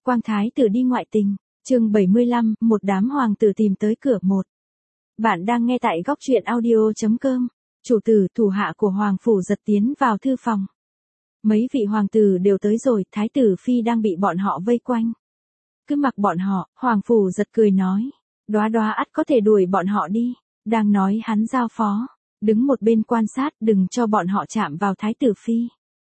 Quang thái tử đi ngoại tình, chương 75, một đám hoàng tử tìm tới cửa một. Bạn đang nghe tại góc truyện audio.com. Chủ tử, thủ hạ của hoàng phủ giật tiến vào thư phòng. Mấy vị hoàng tử đều tới rồi, thái tử phi đang bị bọn họ vây quanh. Cứ mặc bọn họ, hoàng phủ giật cười nói. Đoá đoá ắt có thể đuổi bọn họ đi. Đang nói hắn giao phó. Đứng một bên quan sát, đừng cho bọn họ chạm vào thái tử phi.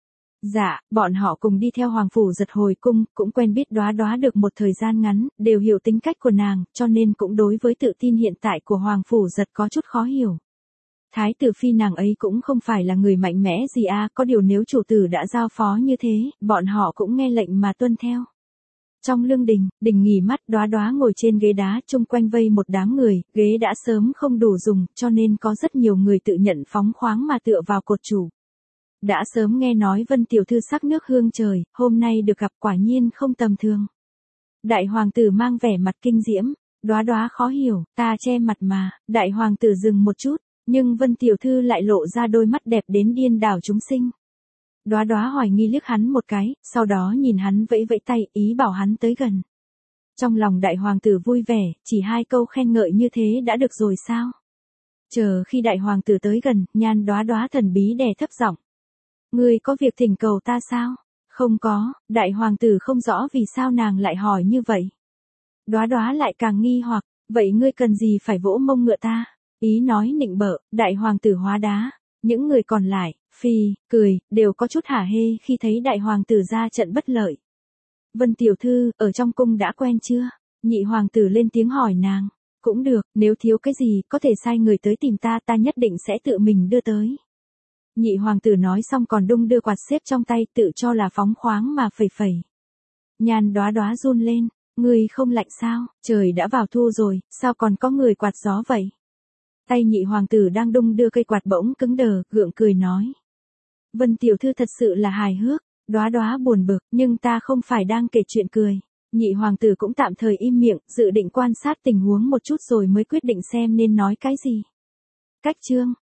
Dạ, bọn họ cùng đi theo hoàng phủ giật hồi cung, cũng quen biết Đoá Đoá được một thời gian ngắn, đều hiểu tính cách của nàng, cho nên cũng đối với tự tin hiện tại của hoàng phủ giật có chút khó hiểu. Thái tử phi nàng ấy cũng không phải là người mạnh mẽ gì à, có điều nếu chủ tử đã giao phó như thế, bọn họ cũng nghe lệnh mà tuân theo. Trong lương đình, đình nghỉ mát, Đoá Đoá ngồi trên ghế đá, chung quanh vây một đám người, ghế đã sớm không đủ dùng, cho nên có rất nhiều người tự nhận phóng khoáng mà tựa vào cột trụ. Đã sớm nghe nói Vân tiểu thư sắc nước hương trời, hôm nay được gặp quả nhiên không tầm thường. Đại hoàng tử mang vẻ mặt kinh diễm, Đoá Đoá khó hiểu, ta che mặt mà, đại hoàng tử dừng một chút, nhưng Vân tiểu thư lại lộ ra đôi mắt đẹp đến điên đảo chúng sinh. Đoá Đoá hoài nghi liếc hắn một cái, sau đó nhìn hắn vẫy vẫy tay, ý bảo hắn tới gần. Trong lòng đại hoàng tử vui vẻ, chỉ hai câu khen ngợi như thế đã được rồi sao? Chờ khi đại hoàng tử tới gần, Nhan Đoá Đoá thần bí đè thấp giọng. Ngươi có việc thỉnh cầu ta sao? Không có, đại hoàng tử không rõ vì sao nàng lại hỏi như vậy. Đoá Đoá lại càng nghi hoặc, vậy ngươi cần gì phải vỗ mông ngựa ta? Ý nói nịnh bợ, đại hoàng tử hóa đá. Những người còn lại, phi, cười, đều có chút hả hê khi thấy đại hoàng tử ra trận bất lợi. Vân tiểu thư, ở trong cung đã quen chưa? Nhị hoàng tử lên tiếng hỏi nàng. Cũng được, nếu thiếu cái gì, có thể sai người tới tìm ta, ta nhất định sẽ tự mình đưa tới. Nhị hoàng tử nói xong còn đung đưa quạt xếp trong tay, tự cho là phóng khoáng mà phẩy phẩy. Nhan Đoá Đoá run lên, ngươi không lạnh sao, trời đã vào thu rồi, sao còn có người quạt gió vậy? Tay nhị hoàng tử đang đung đưa cây quạt bỗng cứng đờ, gượng cười nói. Vân tiểu thư thật sự là hài hước, Đoá Đoá buồn bực, nhưng ta không phải đang kể chuyện cười. Nhị hoàng tử cũng tạm thời im miệng, dự định quan sát tình huống một chút rồi mới quyết định xem nên nói cái gì. Cách chương